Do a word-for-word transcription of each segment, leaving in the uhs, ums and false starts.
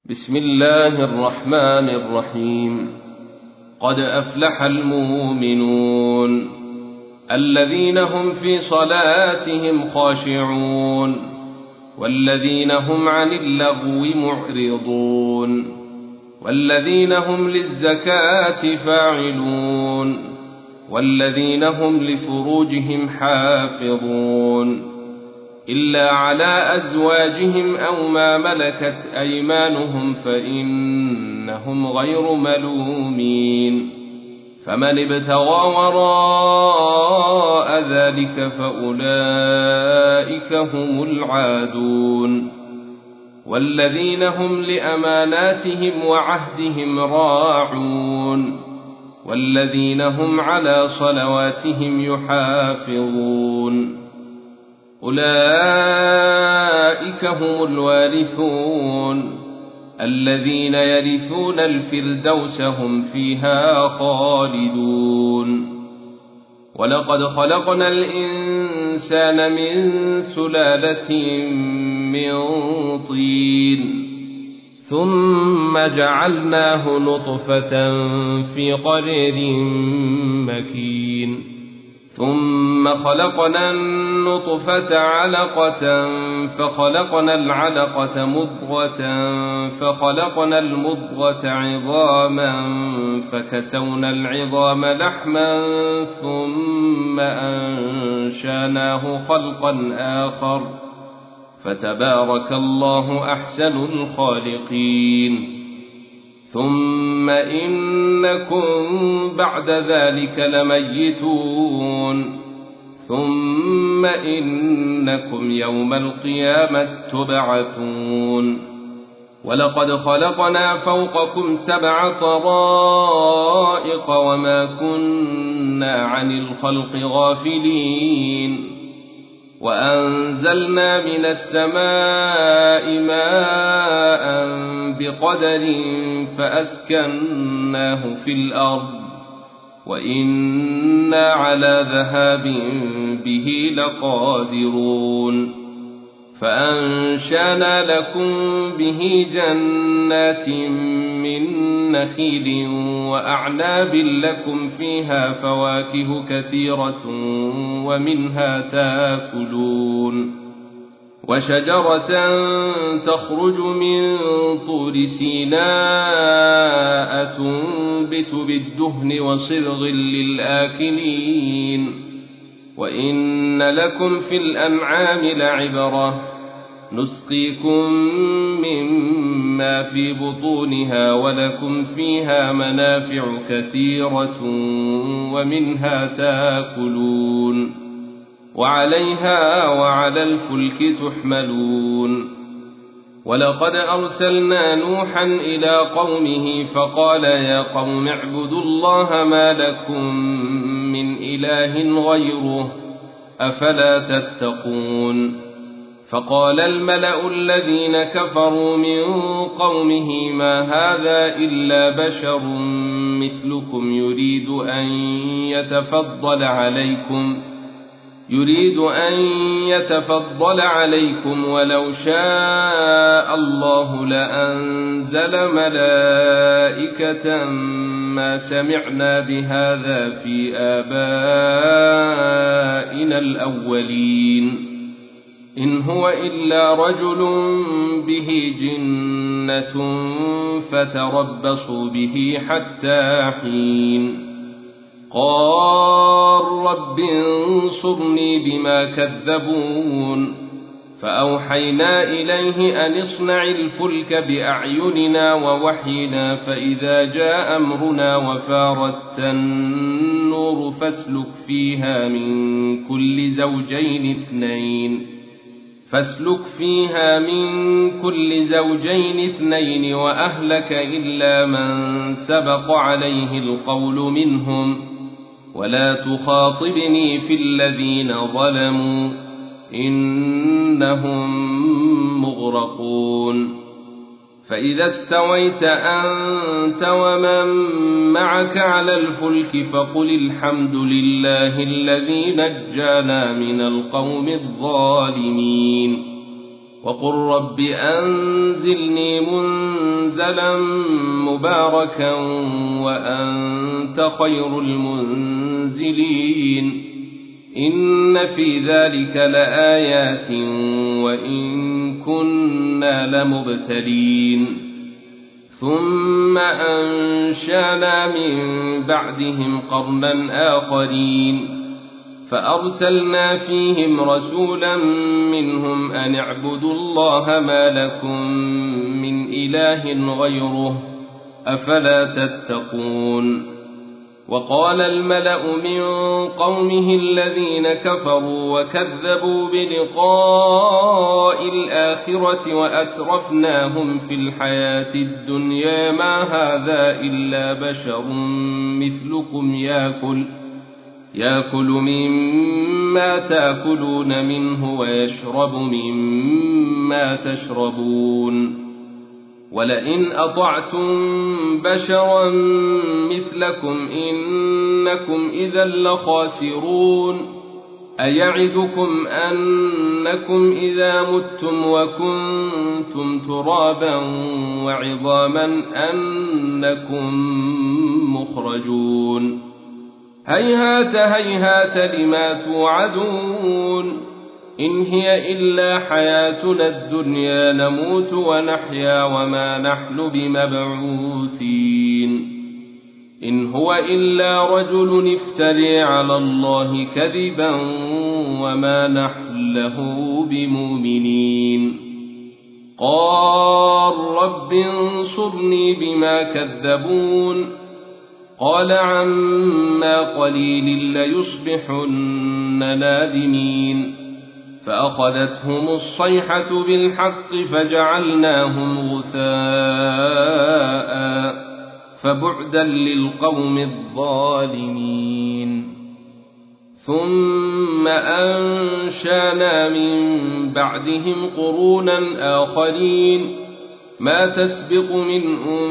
بسم الله الرحمن الرحيم. قد أفلح المؤمنون الذين هم في صلاتهم خاشعون والذين هم عن اللغو معرضون والذين هم للزكاة فاعلون والذين هم لفروجهم حافظون إلا على أزواجهم أو ما ملكت أيمانهم فإنهم غير ملومين. فمن ابتغى وراء ذلك فأولئك هم العادون. والذين هم لأماناتهم وعهدهم راعون والذين هم على صلواتهم يحافظون. أولئك هم الوارثون الذين يرثون الفردوس هم فيها خالدون. ولقد خلقنا الإنسان من سلالة من طين ثم جعلناه نطفة في قرير مكين ثم خلقنا النطفة علقة فخلقنا العلقة مضغة فخلقنا المضغة عظاما فكسونا العظام لحما ثم أنشأناه خلقا آخر فتبارك الله أحسن الخالقين. ثم إنكم بعد ذلك لميتون ثم إنكم يوم القيامة تبعثون. ولقد خلقنا فوقكم سبع طرائق وما كنا عن الخلق غافلين وأنزلنا من السماء ماء بقدر فأسكناه في الأرض وإنا على ذهاب به لقادرون. فأنشأنا لكم به جنات من نخيل وأعناب لكم فيها فواكه كثيرة ومنها تاكلون. وشجرة تخرج من طور سيناء تنبت بالدهن وصبغ للآكلين. وإن لكم في الأنعام لعبرة نسقيكم مما في بطونها ولكم فيها منافع كثيرة ومنها تاكلون وعليها وعلى الفلك تحملون. ولقد أرسلنا نوحا إلى قومه فقال يا قوم اعبدوا الله ما لكم من إله غيره أفلا تتقون. فقال الملأ الذين كفروا من قومه ما هذا إلا بشر مثلكم يريد أن يتفضل عليكم يريد أن يتفضل عليكم ولو شاء الله لأنزل ملائكة ما سمعنا بهذا في آبائنا الأولين إن هو إلا رجل به جنة فتربصوا به حتى حين. قال رب انصرني بما كذبون. فأوحينا إليه أن اصنع الفلك بأعيننا ووحينا فإذا جاء أمرنا وفارت النور فاسلك فيها من كل زوجين اثنين فاسلك فيها من كل زوجين اثنين وأهلك إلا من سبق عليه القول منهم ولا تخاطبني في الذين ظلموا إنهم مغرقون. فإذا استويت أنت ومن معك على الفلك فقل الحمد لله الذي نجانا من القوم الظالمين وقل رب أنزلني منزلا منزلا مباركا وأنت خير المنزلين إن في ذلك لآيات وإن كنا لمبتلين ثم أنشأنا من بعدهم قرنا آخرين فأرسلنا فيهم رسولا منهم أن اعبدوا الله ما لكم من إله غيره أفلا تتقون وقال الملأ من قومه الذين كفروا وكذبوا بلقاء الآخرة وأترفناهم في الحياة الدنيا ما هذا إلا بشر مثلكم يأكل يأكل مما تأكلون منه ويشرب مما تشربون ولئن أطعتم بشرا مثلكم إنكم إذا لخاسرون أيعدكم أنكم إذا متم وكنتم ترابا وعظاما أنكم مخرجون هيهات هيهات لما توعدون إن هي إلا حياتنا الدنيا نموت ونحيا وما نحن بمبعوثين إن هو إلا رجل افتري على الله كذبا وما نحن له بمؤمنين قال رب انصرني بما كذبون قال عما قليل ليصبحن نادمين فأخذتهم الصيحة بالحق فجعلناهم غثاء فبعدا للقوم الظالمين ثم أنشأنا من بعدهم قرونا آخرين ما تسبق من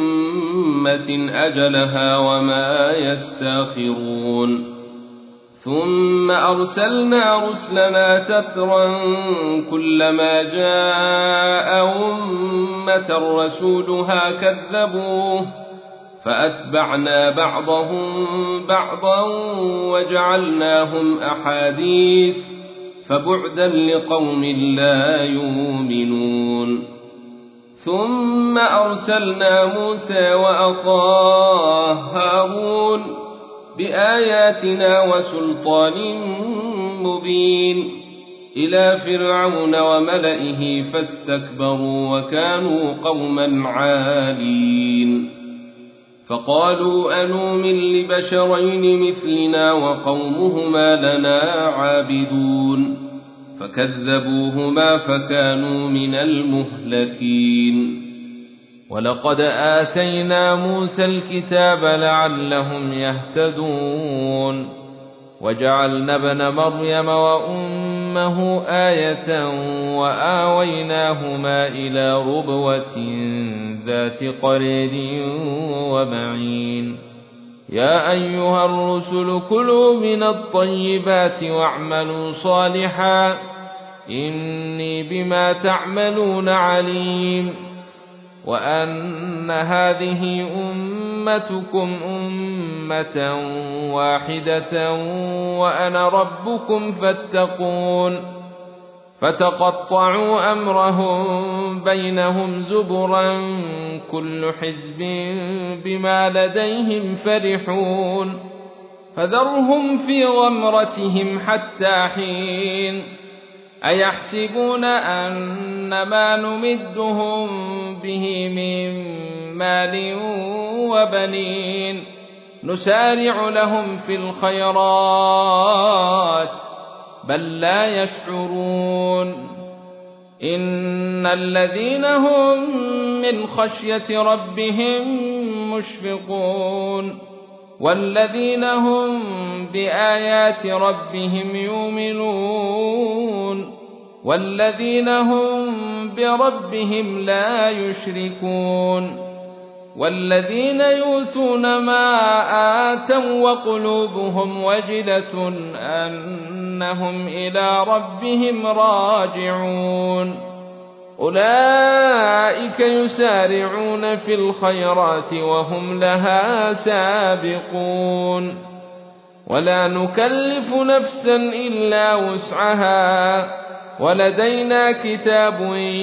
أمة أجلها وما يستاخرون ثم أرسلنا رسلنا تترا كلما جاء أمة رسولها كذبوه فأتبعنا بعضهم بعضا وجعلناهم أحاديث فبعدا لقوم لا يؤمنون ثم أرسلنا موسى وأخاه هارون بآياتنا وسلطان مبين إلى فرعون وملئه فاستكبروا وكانوا قوما عالين فقالوا أنؤمن لبشرين مثلنا وقومهما لنا عابدون فكذبوهما فكانوا من المهلكين ولقد آتينا موسى الكتاب لعلهم يهتدون وجعلنا ابن مريم وأمه آية وآويناهما إلى ربوة ذات قرير ومعين يا أيها الرسل كلوا من الطيبات واعملوا صالحا إني بما تعملون عليم وأن هذه أمتكم أمة واحدة وأنا ربكم فاتقون فتقطعوا أمرهم بينهم زبرا كل حزب بما لديهم فرحون فذرهم في غمرتهم حتى حين أيحسبون أن ما نمدهم به من مال وبنين نسارع لهم في الخيرات بل لا يشعرون إن الذين هم من خشية ربهم مشفقون والذين هم بآيات ربهم يؤمنون والذين هم بربهم لا يشركون والذين يؤتون ما آتوا وقلوبهم وجلة أنهم إلى ربهم راجعون أولئك يسارعون في الخيرات وهم لها سابقون ولا نكلف نفسا إلا وسعها ولدينا كتاب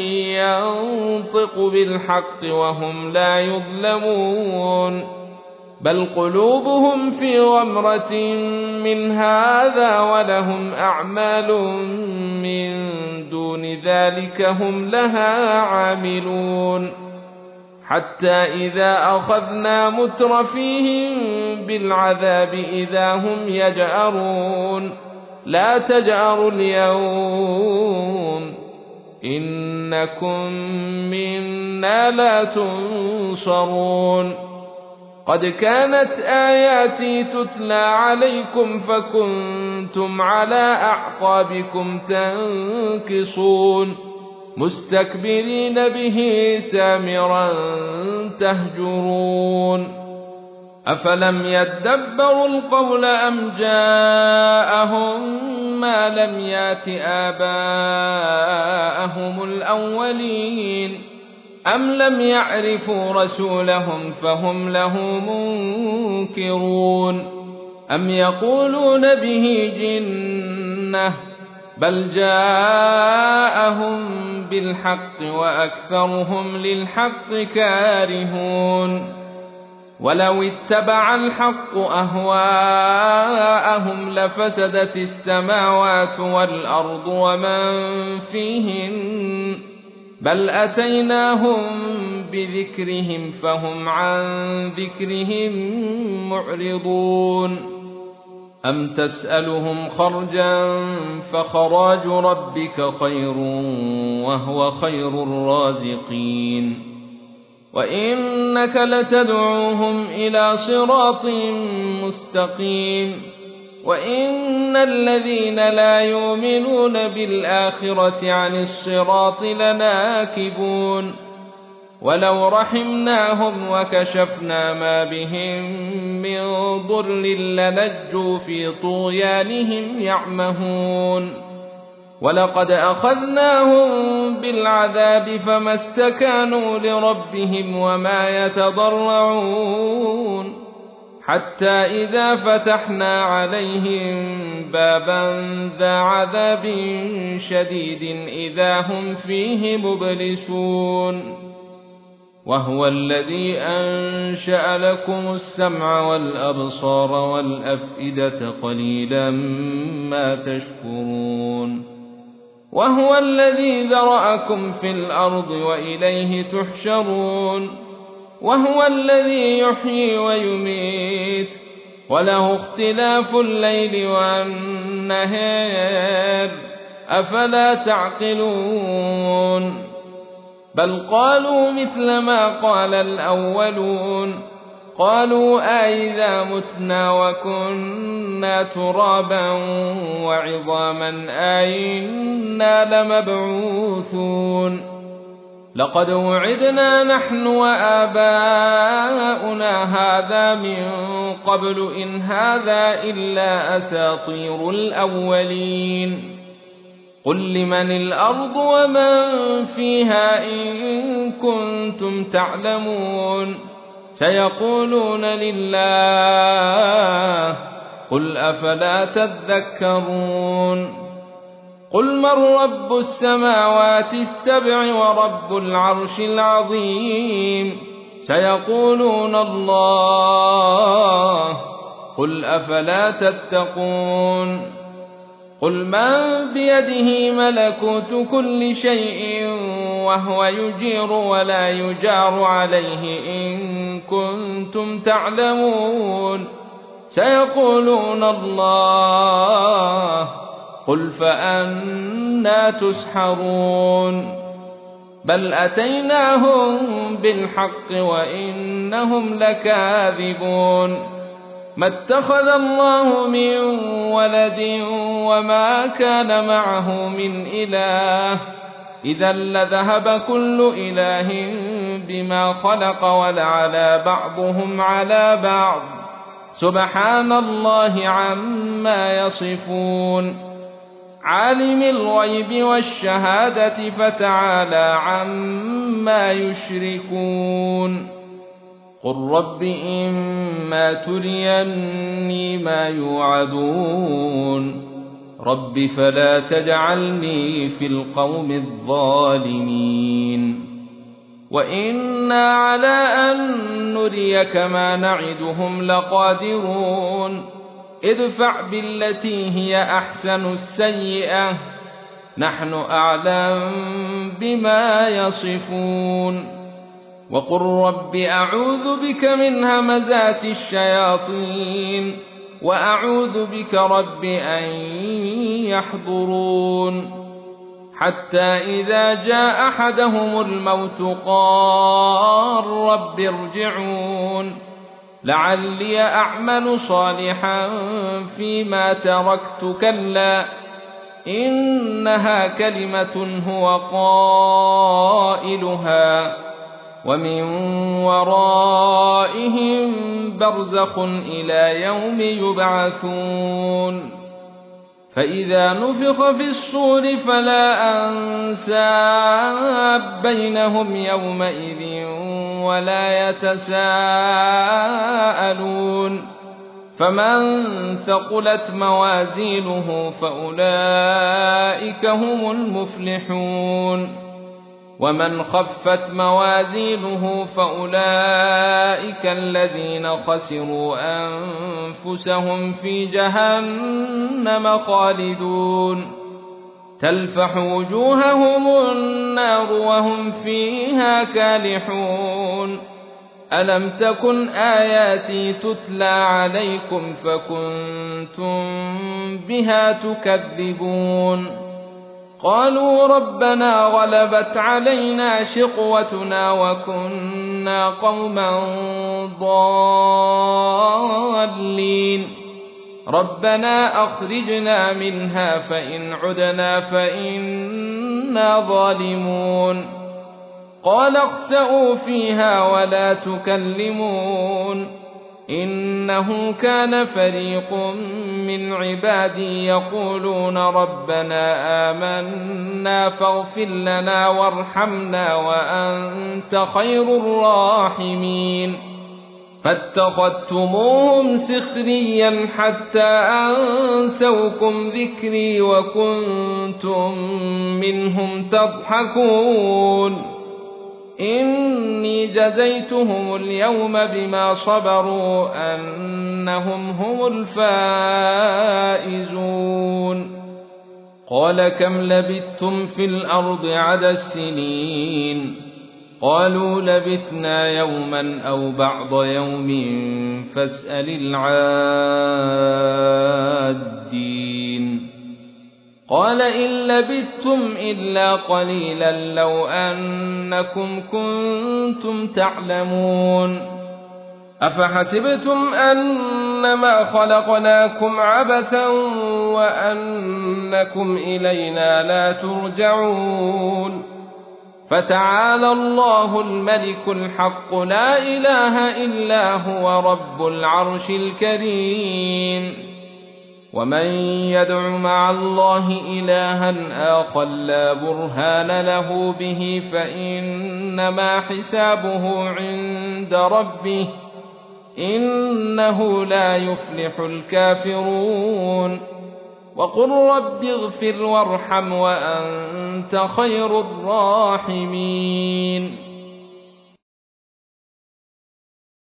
ينطق بالحق وهم لا يظلمون بل قلوبهم في غمرة من هذا ولهم أعمال من دون ذلك هم لها عاملون حتى إذا أخذنا مترفيهم بالعذاب إذا هم يجأرون لا تجأروا اليوم إنكم منا لا تنصرون قد كانت آياتي تتلى عليكم فكنتم على أعقابكم تنكصون مستكبرين به سامرا تهجرون أفلم يدبروا القول أم جاءهم ما لم يات آباءهم الأولين أم لم يعرفوا رسولهم فهم له منكرون أم يقولون به جنة بل جاءهم بالحق وأكثرهم للحق كارهون ولو اتبع الحق أهواءهم لفسدت السماوات والأرض ومن فيهن بل أتيناهم بذكرهم فهم عن ذكرهم معرضون أم تسألهم خرجا فخراج ربك خير وهو خير الرازقين وإنك لتدعوهم إلى صراط مستقيم وإن الذين لا يؤمنون بالآخرة عن الصراط لناكبون ولو رحمناهم وكشفنا ما بهم من ضر لنجوا في طغيانهم يعمهون ولقد أخذناهم بالعذاب فما استكانوا لربهم وما يتضرعون حتى إذا فتحنا عليهم بابا ذا عذاب شديد إذا هم فيه مبلسون وهو الذي أنشأ لكم السمع والأبصار والأفئدة قليلا ما تشكرون وهو الذي ذرأكم في الأرض وإليه تحشرون وهو الذي يحيي ويميت وله اختلاف الليل والنهار أفلا تعقلون بل قالوا مثل ما قال الأولون قالوا أئذا متنا وكنا ترابا وعظاما أئنا لمبعوثون لقد وعدنا نحن وآباؤنا هذا من قبل إن هذا إلا أساطير الأولين قل لمن الأرض ومن فيها إن كنتم تعلمون سيقولون لله قل أفلا تذكرون قل من رب السماوات السبع ورب العرش العظيم سيقولون الله قل أفلا تتقون قل من بيده ملكوت كل شيء وهو يجير ولا يجار عليه إن كنتم تعلمون سيقولون الله قل فأنى تسحرون بل أتيناهم بالحق وإنهم لكاذبون ما اتخذ الله من ولد وما كان معه من إله إذا لذهب كل إله بما خلق ولعلى بعضهم على بعض سبحان الله عما يصفون عالم الغيب والشهادة فتعالى عما يشركون قل رب إما تريني ما يوعدون رب فلا تجعلني في القوم الظالمين وإنا على أن نريك ما نعدهم لقادرون ادفع بالتي هي أحسن السيئة نحن أعلم بما يصفون وقل رب أعوذ بك من همزات الشياطين وأعوذ بك رب أن يحضرون حتى إذا جاء أحدهم الموت قال رب ارجعون لعلي أعمل صالحا فيما تركت كلا إنها كلمة هو قائلها ومن ورائهم برزخ إلى يوم يبعثون فإذا نفخ في الصور فلا أنساب بينهم يومئذ ولا يتساءلون فمن ثقلت موازينه فأولئك هم المفلحون ومن خفت موازينه فأولئك الذين خسروا أنفسهم في جهنم خالدون تلفح وجوههم النار وهم فيها كالحون ألم تكن آياتي تتلى عليكم فكنتم بها تكذبون قالوا ربنا غلبت علينا شقوتنا وكنا قوما ضالين ربنا أخرجنا منها فإن عدنا فإنا ظالمون قال اخسئوا فيها ولا تكلمون إنه كان فريق من عبادي يقولون ربنا آمنا فاغفر لنا وارحمنا وأنت خير الراحمين فاتخذتموهم سخريا حتى أنسوكم ذكري وكنتم منهم تضحكون إني جزيتهم اليوم بما صبروا أنهم هم الفائزون قال كم لبثتم في الأرض عدد السنين قالوا لبثنا يوما أو بعض يوم فاسأل العادين قال إن لبثتم إلا قليلا لو أنكم كنتم تعلمون أفحسبتم أنما خلقناكم عبثا وأنكم إلينا لا ترجعون فتعالى الله الملك الحق لا إله إلا هو رب العرش الكريم ومن يدع مع الله إلها آخر لا برهان له به فإنما حسابه عند ربه إنه لا يفلح الكافرون وقل رب اغفر وارحم وأنت خير الراحمين